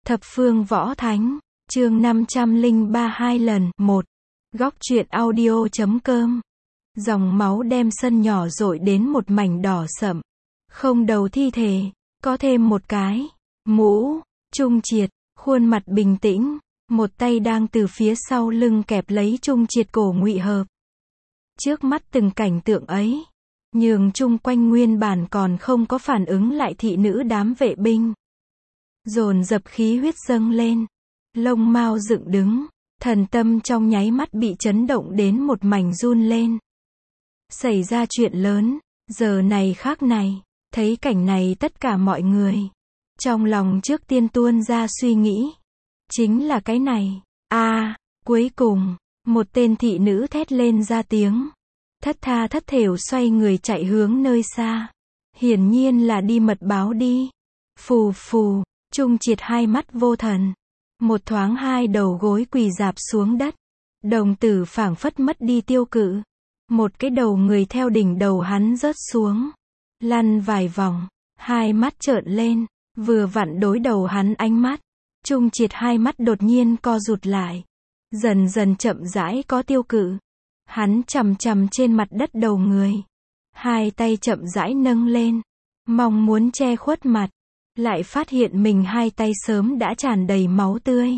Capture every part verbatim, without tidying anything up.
Thập phương võ thánh, chương năm trăm lẻ ba hai lần, một. Góc truyện audio chấm com. Dòng máu đem sân nhỏ dội đến một mảnh đỏ sậm. Không đầu thi thể, có thêm một cái mũ. Trung Triệt, khuôn mặt bình tĩnh, một tay đang từ phía sau lưng kẹp lấy Trung Triệt cổ Ngụy Hợp. Trước mắt từng cảnh tượng ấy, nhường chung quanh nguyên bản còn không có phản ứng lại thị nữ đám vệ binh. Dồn dập khí huyết dâng lên, lông mao dựng đứng, thần tâm trong nháy mắt bị chấn động đến một mảnh run lên. Xảy ra chuyện lớn, giờ này khác này, thấy cảnh này tất cả mọi người, trong lòng trước tiên tuôn ra suy nghĩ. Chính là cái này. a à, cuối cùng, một tên thị nữ thét lên ra tiếng. Thất tha thất thểu xoay người chạy hướng nơi xa. Hiển nhiên là đi mật báo đi. Phù phù, Trung Triệt hai mắt vô thần. Một thoáng hai đầu gối quỳ rạp xuống đất. Đồng tử phảng phất mất đi tiêu cự. Một cái đầu người theo đỉnh đầu hắn rớt xuống. Lăn vài vòng, hai mắt trợn lên, vừa vặn đối đầu hắn ánh mắt. Trung Triệt hai mắt đột nhiên co rụt lại. Dần dần chậm rãi có tiêu cự. Hắn chằm chằm trên mặt đất đầu người. Hai tay chậm rãi nâng lên. Mong muốn che khuất mặt. Lại phát hiện mình hai tay sớm đã tràn đầy máu tươi.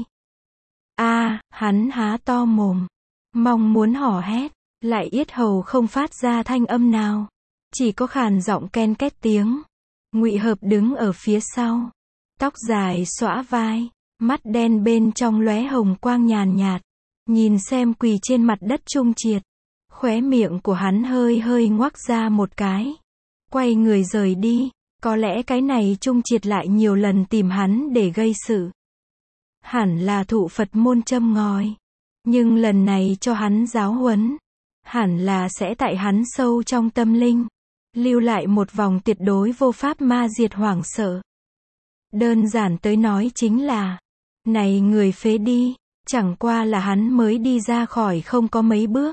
a à, hắn há to mồm. Mong muốn hò hét. Lại yết hầu không phát ra thanh âm nào. Chỉ có khàn giọng ken két tiếng. Ngụy Hợp đứng ở phía sau. Tóc dài xõa vai. Mắt đen bên trong lóe hồng quang nhàn nhạt. Nhìn xem quỳ trên mặt đất Trung Triệt. Khóe miệng của hắn hơi hơi ngoác ra một cái. Quay người rời đi. Có lẽ cái này Trung Triệt lại nhiều lần tìm hắn để gây sự. Hẳn là thụ Phật môn châm ngòi. Nhưng lần này cho hắn giáo huấn. Hẳn là sẽ tại hắn sâu trong tâm linh. Lưu lại một vòng tuyệt đối vô pháp ma diệt hoảng sợ. Đơn giản tới nói chính là. Này người phế đi. Chẳng qua là hắn mới đi ra khỏi không có mấy bước.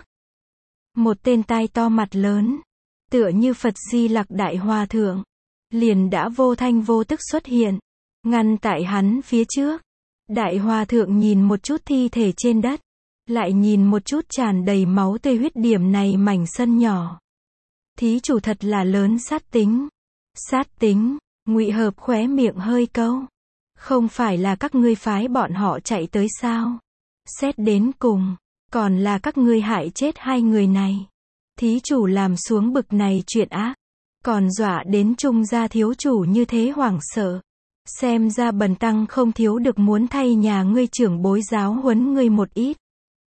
Một tên tai to mặt lớn. Tựa như Phật Di Lặc Đại Hòa Thượng. Liền đã vô thanh vô tức xuất hiện. Ngăn tại hắn phía trước. Đại Hòa Thượng nhìn một chút thi thể trên đất. Lại nhìn một chút tràn đầy máu tươi huyết điểm này mảnh sân nhỏ. Thí chủ thật là lớn sát tính. Sát tính, Ngụy Hợp khóe miệng hơi câu. Không phải là các ngươi phái bọn họ chạy tới sao? Xét đến cùng, còn là các ngươi hại chết hai người này. Thí chủ làm xuống bực này chuyện ác. Còn dọa đến Trung gia thiếu chủ như thế hoảng sợ. Xem ra bần tăng không thiếu được muốn thay nhà ngươi trưởng bối giáo huấn ngươi một ít.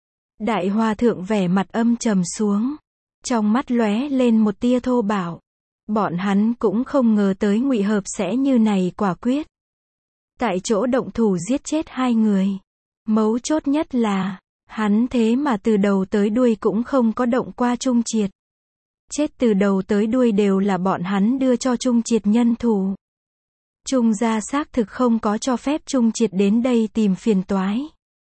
Đại Hòa Thượng vẻ mặt âm trầm xuống. Trong mắt lóe lên một tia thô bạo. Bọn hắn cũng không ngờ tới Ngụy Hợp sẽ như này quả quyết. Tại chỗ động thủ giết chết hai người. Mấu chốt nhất là, hắn thế mà từ đầu tới đuôi cũng không có động qua Trung Triệt. Chết từ đầu tới đuôi đều là bọn hắn đưa cho Trung Triệt nhân thủ. Trung gia xác thực không có cho phép Trung Triệt đến đây tìm phiền toái.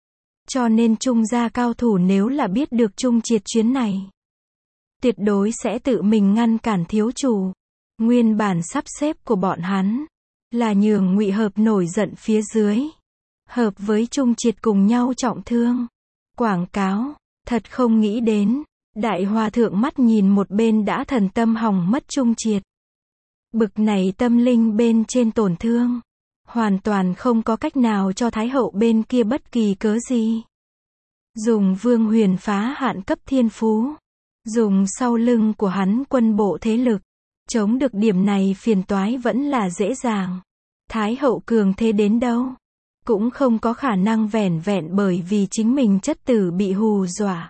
Cho nên Trung gia cao thủ nếu là biết được Trung Triệt chuyến này, tuyệt đối sẽ tự mình ngăn cản thiếu chủ. Nguyên bản sắp xếp của bọn hắn là nhường Ngụy Hợp nổi giận phía dưới, hợp với Trung Triệt cùng nhau trọng thương. Quảng cáo, thật không nghĩ đến. Đại Hòa Thượng mắt nhìn một bên đã thần tâm hỏng mất Trung Triệt. Bực này tâm linh bên trên tổn thương. Hoàn toàn không có cách nào cho Thái hậu bên kia bất kỳ cớ gì. Dùng Vương Huyền phá hạn cấp thiên phú. Dùng sau lưng của hắn quân bộ thế lực. Chống được điểm này phiền toái vẫn là dễ dàng. Thái hậu cường thế đến đâu. Cũng không có khả năng vẻn vẹn bởi vì chính mình chất tử bị hù dọa.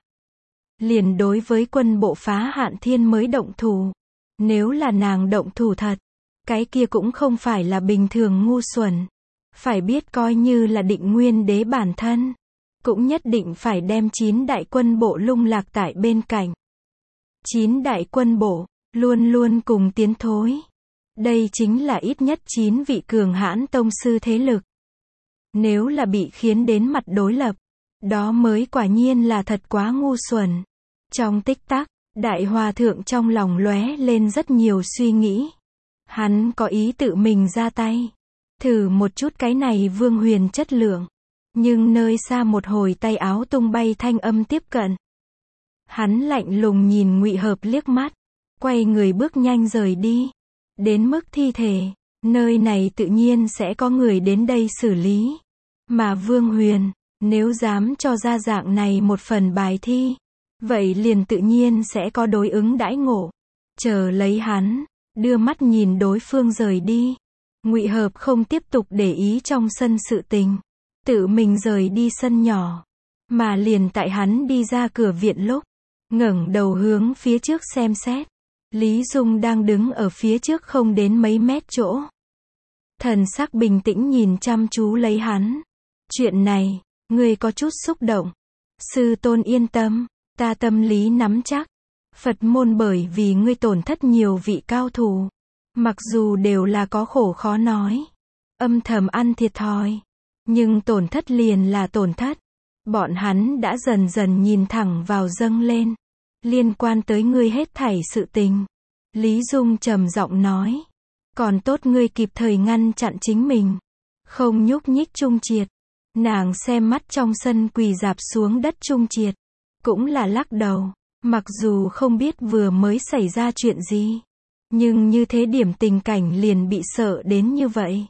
Liền đối với quân bộ phá hạn thiên mới động thủ. Nếu là nàng động thủ thật, cái kia cũng không phải là bình thường ngu xuẩn. Phải biết coi như là Định Nguyên đế bản thân. Cũng nhất định phải đem chín đại quân bộ lung lạc tại bên cạnh. Chín đại quân bộ, luôn luôn cùng tiến thối. Đây chính là ít nhất chín vị cường hãn tông sư thế lực. Nếu là bị khiến đến mặt đối lập, đó mới quả nhiên là thật quá ngu xuẩn. Trong tích tắc, Đại Hòa Thượng trong lòng lóe lên rất nhiều suy nghĩ. Hắn có ý tự mình ra tay. Thử một chút cái này Vương Huyền chất lượng. Nhưng nơi xa một hồi tay áo tung bay thanh âm tiếp cận. Hắn lạnh lùng nhìn Ngụy Hợp liếc mắt, quay người bước nhanh rời đi. Đến mức thi thể, nơi này tự nhiên sẽ có người đến đây xử lý. Mà Vương Huyền, nếu dám cho ra dạng này một phần bài thi, vậy liền tự nhiên sẽ có đối ứng đãi ngộ. Chờ lấy hắn, đưa mắt nhìn đối phương rời đi. Ngụy Hợp không tiếp tục để ý trong sân sự tình, tự mình rời đi sân nhỏ. Mà liền tại hắn đi ra cửa viện lúc, ngẩng đầu hướng phía trước xem xét. Lý Dung đang đứng ở phía trước không đến mấy mét chỗ. Thần sắc bình tĩnh nhìn chăm chú lấy hắn. Chuyện này, ngươi có chút xúc động. Sư tôn yên tâm, ta tâm lý nắm chắc. Phật môn bởi vì ngươi tổn thất nhiều vị cao thủ. Mặc dù đều là có khổ khó nói. Âm thầm ăn thiệt thòi. Nhưng tổn thất liền là tổn thất. Bọn hắn đã dần dần nhìn thẳng vào dâng lên. Liên quan tới ngươi hết thảy sự tình. Lý Dung trầm giọng nói. Còn tốt ngươi kịp thời ngăn chặn chính mình. Không nhúc nhích Trung Triệt. Nàng xem mắt trong sân quỳ dạp xuống đất Trung Triệt. Cũng là lắc đầu. Mặc dù không biết vừa mới xảy ra chuyện gì. Nhưng như thế điểm tình cảnh liền bị sợ đến như vậy.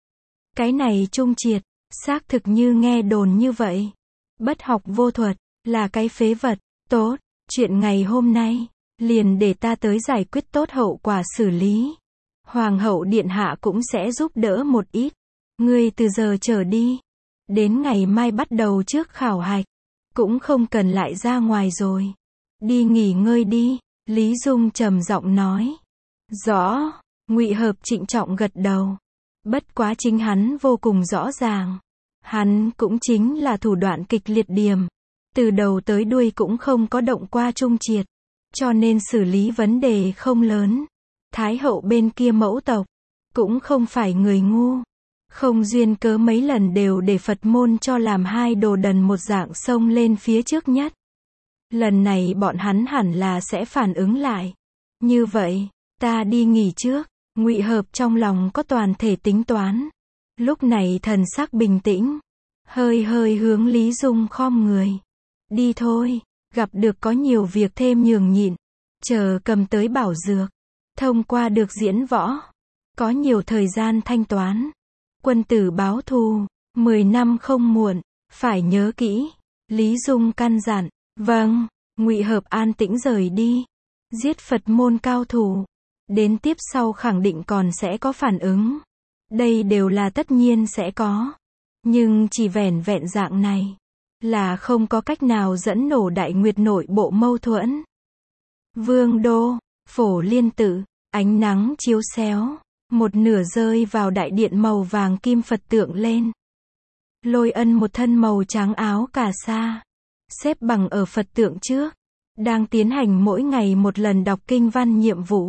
Cái này Trung Triệt, xác thực như nghe đồn như vậy. Bất học vô thuật, là cái phế vật. Tốt, chuyện ngày hôm nay, liền để ta tới giải quyết tốt hậu quả xử lý. Hoàng hậu điện hạ cũng sẽ giúp đỡ một ít. Ngươi từ giờ trở đi, đến ngày mai bắt đầu trước khảo hạch, cũng không cần lại ra ngoài rồi. Đi nghỉ ngơi đi, Lý Dung trầm giọng nói. Rõ, Ngụy Hợp trịnh trọng gật đầu. Bất quá chính hắn vô cùng rõ ràng. Hắn cũng chính là thủ đoạn kịch liệt điềm. Từ đầu tới đuôi cũng không có động qua Trung Triệt. Cho nên xử lý vấn đề không lớn. Thái hậu bên kia mẫu tộc, cũng không phải người ngu. Không duyên cớ mấy lần đều để Phật môn cho làm hai đồ đần một dạng xông lên phía trước nhất. Lần này bọn hắn hẳn là sẽ phản ứng lại. Như vậy, ta đi nghỉ trước. Ngụy Hợp trong lòng có toàn thể tính toán. Lúc này thần sắc bình tĩnh. Hơi hơi hướng Lý Dung khom người. Đi thôi, gặp được có nhiều việc thêm nhường nhịn. Chờ cầm tới bảo dược. Thông qua được diễn võ. Có nhiều thời gian thanh toán. Quân tử báo thù, mười năm không muộn, phải nhớ kỹ. Lý Dung căn dặn. Vâng, Ngụy Hợp an tĩnh rời đi. Giết Phật môn cao thủ. Đến tiếp sau khẳng định còn sẽ có phản ứng. Đây đều là tất nhiên sẽ có. Nhưng chỉ vẻn vẹn dạng này, là không có cách nào dẫn nổ Đại Nguyệt nội bộ mâu thuẫn. Vương đô, Phổ Liên tự, ánh nắng chiếu xéo. Một nửa rơi vào đại điện màu vàng kim Phật tượng lên. Lôi Ân một thân màu trắng áo cà sa. Xếp bằng ở Phật tượng trước. Đang tiến hành mỗi ngày một lần đọc kinh văn nhiệm vụ.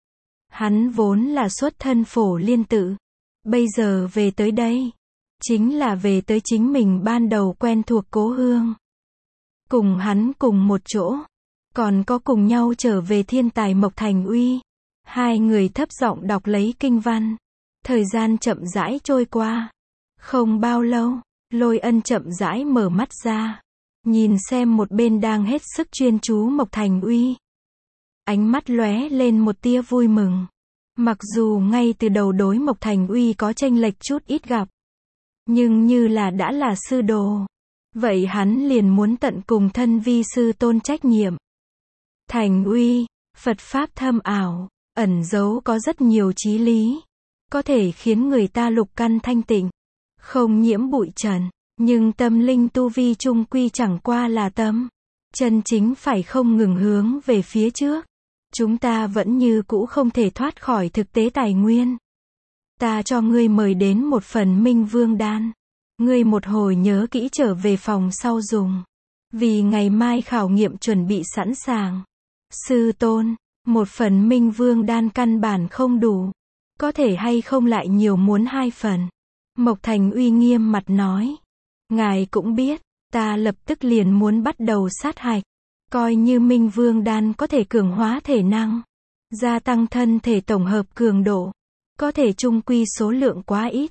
Hắn vốn là xuất thân Phổ Liên tự. Bây giờ về tới đây. Chính là về tới chính mình ban đầu quen thuộc cố hương. Cùng hắn cùng một chỗ. Còn có cùng nhau trở về thiên tài Mộc Thành Uy. Hai người thấp giọng đọc lấy kinh văn. Thời gian chậm rãi trôi qua. Không bao lâu, Lôi Ân chậm rãi mở mắt ra. Nhìn xem một bên đang hết sức chuyên chú Mộc Thành Uy. Ánh mắt lóe lên một tia vui mừng. Mặc dù ngay từ đầu đối Mộc Thành Uy có chênh lệch chút ít gặp. Nhưng như là đã là sư đồ. Vậy hắn liền muốn tận cùng thân vi sư tôn trách nhiệm. Thành Uy, Phật Pháp thâm ảo, ẩn giấu có rất nhiều trí lý. Có thể khiến người ta lục căn thanh tịnh. Không nhiễm bụi trần. Nhưng tâm linh tu vi chung quy chẳng qua là tâm. Chân chính phải không ngừng hướng về phía trước. Chúng ta vẫn như cũ không thể thoát khỏi thực tế tài nguyên. Ta cho ngươi mời đến một phần Minh Vương đan. Ngươi một hồi nhớ kỹ trở về phòng sau dùng. Vì ngày mai khảo nghiệm chuẩn bị sẵn sàng. Sư tôn, một phần Minh Vương đan căn bản không đủ. Có thể hay không lại nhiều muốn hai phần. Mộc Thành Uy nghiêm mặt nói. Ngài cũng biết, ta lập tức liền muốn bắt đầu sát hạch. Coi như Minh Vương đan có thể cường hóa thể năng. Gia tăng thân thể tổng hợp cường độ. Có thể chung quy số lượng quá ít.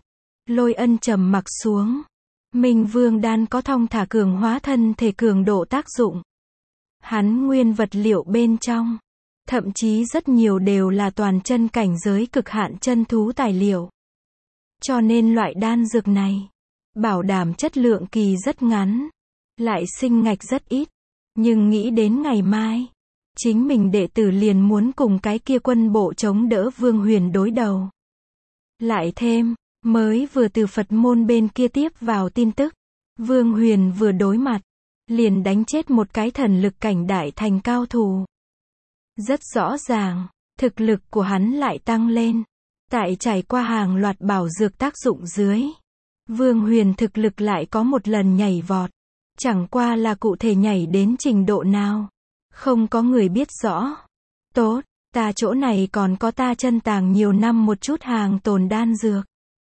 Lôi Ân trầm mặc xuống. Minh Vương đan có thong thả cường hóa thân thể cường độ tác dụng. Hắn nguyên vật liệu bên trong, thậm chí rất nhiều đều là toàn chân cảnh giới cực hạn chân thú tài liệu. Cho nên loại đan dược này, bảo đảm chất lượng kỳ rất ngắn, lại sinh ngạch rất ít. Nhưng nghĩ đến ngày mai, chính mình đệ tử liền muốn cùng cái kia quân bộ chống đỡ Vương Huyền đối đầu. Lại thêm, mới vừa từ Phật môn bên kia tiếp vào tin tức, Vương Huyền vừa đối mặt, liền đánh chết một cái thần lực cảnh đại thành cao thủ. Rất rõ ràng, thực lực của hắn lại tăng lên. Tại trải qua hàng loạt bảo dược tác dụng dưới, Vương Huyền thực lực lại có một lần nhảy vọt. Chẳng qua là cụ thể nhảy đến trình độ nào, không có người biết rõ. Tốt, ta chỗ này còn có ta chân tàng nhiều năm một chút hàng tồn đan dược.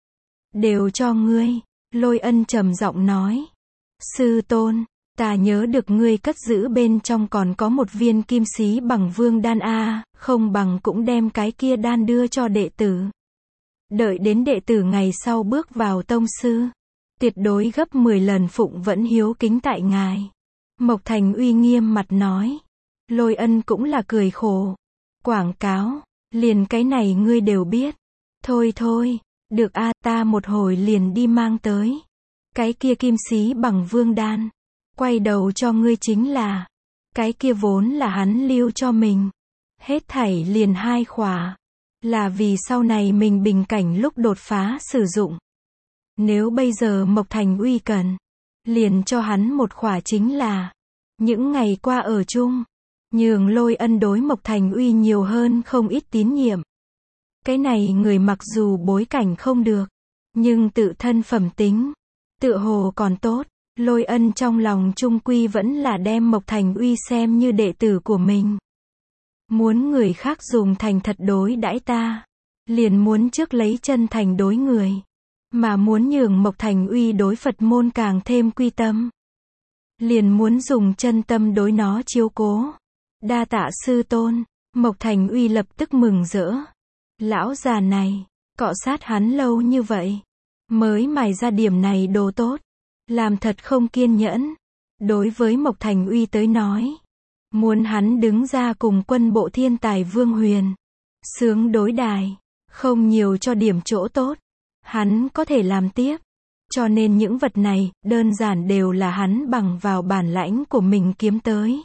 Đều cho ngươi, Lôi Ân trầm giọng nói. Sư tôn, ta nhớ được ngươi cất giữ bên trong còn có một viên kim xí bằng vương đan a, không bằng cũng đem cái kia đan đưa cho đệ tử. Đợi đến đệ tử ngày sau bước vào tông sư, tuyệt đối gấp mười lần phụng vẫn hiếu kính tại ngài. Mộc Thành uy nghiêm mặt nói. Lôi Ân cũng là cười khổ. Quảng cáo, liền cái này ngươi đều biết. Thôi thôi, được a, ta một hồi liền đi mang tới. Cái kia kim xí bằng vương đan, quay đầu cho ngươi chính là, cái kia vốn là hắn lưu cho mình. Hết thảy liền hai khỏa, là vì sau này mình bình cảnh lúc đột phá sử dụng. Nếu bây giờ Mộc Thành uy cần, liền cho hắn một khỏa chính là, những ngày qua ở chung, nhường Lôi Ân đối Mộc Thành uy nhiều hơn không ít tín nhiệm. Cái này người mặc dù bối cảnh không được, nhưng tự thân phẩm tính, tựa hồ còn tốt. Lôi Ân trong lòng trung quy vẫn là đem Mộc Thành uy xem như đệ tử của mình. Muốn người khác dùng thành thật đối đãi ta, liền muốn trước lấy chân thành đối người. Mà muốn nhường Mộc Thành uy đối Phật môn càng thêm quy tâm, liền muốn dùng chân tâm đối nó chiếu cố. Đa tạ sư tôn. Mộc Thành uy lập tức mừng rỡ. Lão già này, cọ sát hắn lâu như vậy, mới mài ra điểm này đồ tốt, làm thật không kiên nhẫn. Đối với Mộc Thành uy tới nói, muốn hắn đứng ra cùng quân bộ thiên tài Vương Huyền sướng đối đài, không nhiều cho điểm chỗ tốt, hắn có thể làm tiếp. Cho nên những vật này, đơn giản đều là hắn bằng vào bản lãnh của mình kiếm tới.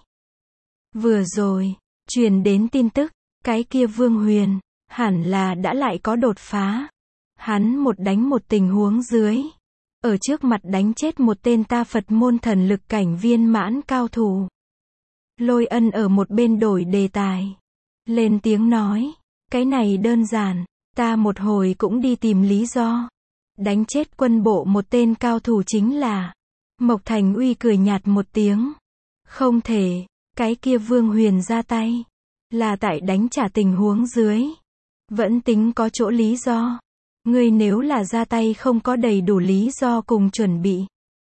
Vừa rồi, truyền đến tin tức, cái kia Vương Huyền, hẳn là đã lại có đột phá. Hắn một đánh một tình huống dưới, ở trước mặt đánh chết một tên ta Phật môn thần lực cảnh viên mãn cao thủ. Lôi Ân ở một bên đổi đề tài, lên tiếng nói, cái này đơn giản, ta một hồi cũng đi tìm lý do. Đánh chết quân bộ một tên cao thủ chính là. Mộc Thành uy cười nhạt một tiếng. Không thể, cái kia Vương Huyền ra tay, là tại đánh trả tình huống dưới. Vẫn tính có chỗ lý do. Ngươi nếu là ra tay không có đầy đủ lý do cùng chuẩn bị,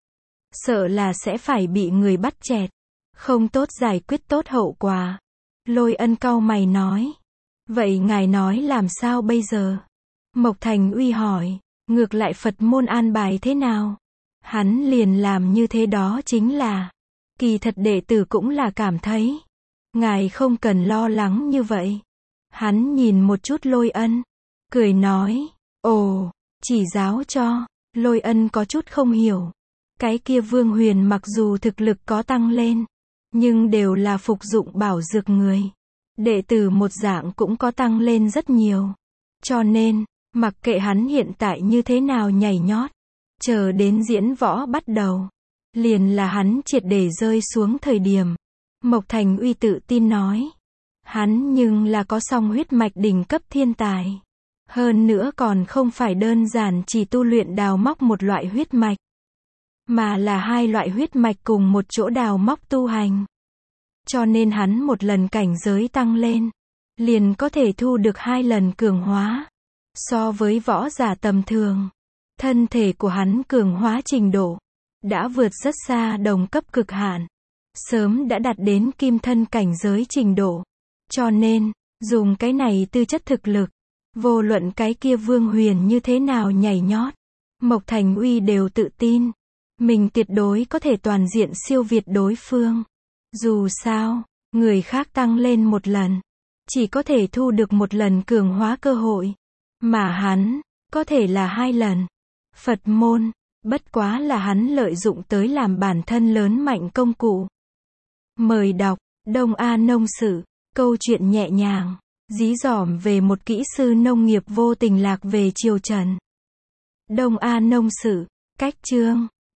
sợ là sẽ phải bị người bắt chẹt, không tốt giải quyết tốt hậu quả. Lôi Ân cau mày nói. Vậy ngài nói làm sao bây giờ? Mộc Thành uy hỏi. Ngược lại Phật môn an bài thế nào? Hắn liền làm như thế đó chính là. Kỳ thật đệ tử cũng là cảm thấy, ngài không cần lo lắng như vậy. Hắn nhìn một chút Lôi Ân, cười nói, ồ, chỉ giáo cho. Lôi Ân có chút không hiểu. Cái kia Vương Huyền mặc dù thực lực có tăng lên, nhưng đều là phục dụng bảo dược người. Đệ tử một dạng cũng có tăng lên rất nhiều. Cho nên, mặc kệ hắn hiện tại như thế nào nhảy nhót, chờ đến diễn võ bắt đầu, liền là hắn triệt để rơi xuống thời điểm. Mộc Thành uy tự tin nói. Hắn nhưng là có song huyết mạch đỉnh cấp thiên tài. Hơn nữa còn không phải đơn giản chỉ tu luyện đào móc một loại huyết mạch, mà là hai loại huyết mạch cùng một chỗ đào móc tu hành. Cho nên hắn một lần cảnh giới tăng lên, liền có thể thu được hai lần cường hóa. So với võ giả tầm thường, thân thể của hắn cường hóa trình độ đã vượt rất xa đồng cấp cực hạn, sớm đã đạt đến kim thân cảnh giới trình độ. Cho nên, dùng cái này tư chất thực lực, vô luận cái kia Vương Huyền như thế nào nhảy nhót, Mộc Thành Uy đều tự tin. Mình tuyệt đối có thể toàn diện siêu việt đối phương. Dù sao, người khác tăng lên một lần, chỉ có thể thu được một lần cường hóa cơ hội. Mà hắn, có thể là hai lần. Phật môn, bất quá là hắn lợi dụng tới làm bản thân lớn mạnh công cụ. Mời đọc, Đông A Nông Sự, câu chuyện nhẹ nhàng, dí dỏm về một kỹ sư nông nghiệp vô tình lạc về triều Trần. Đông A Nông Sự, cách chương.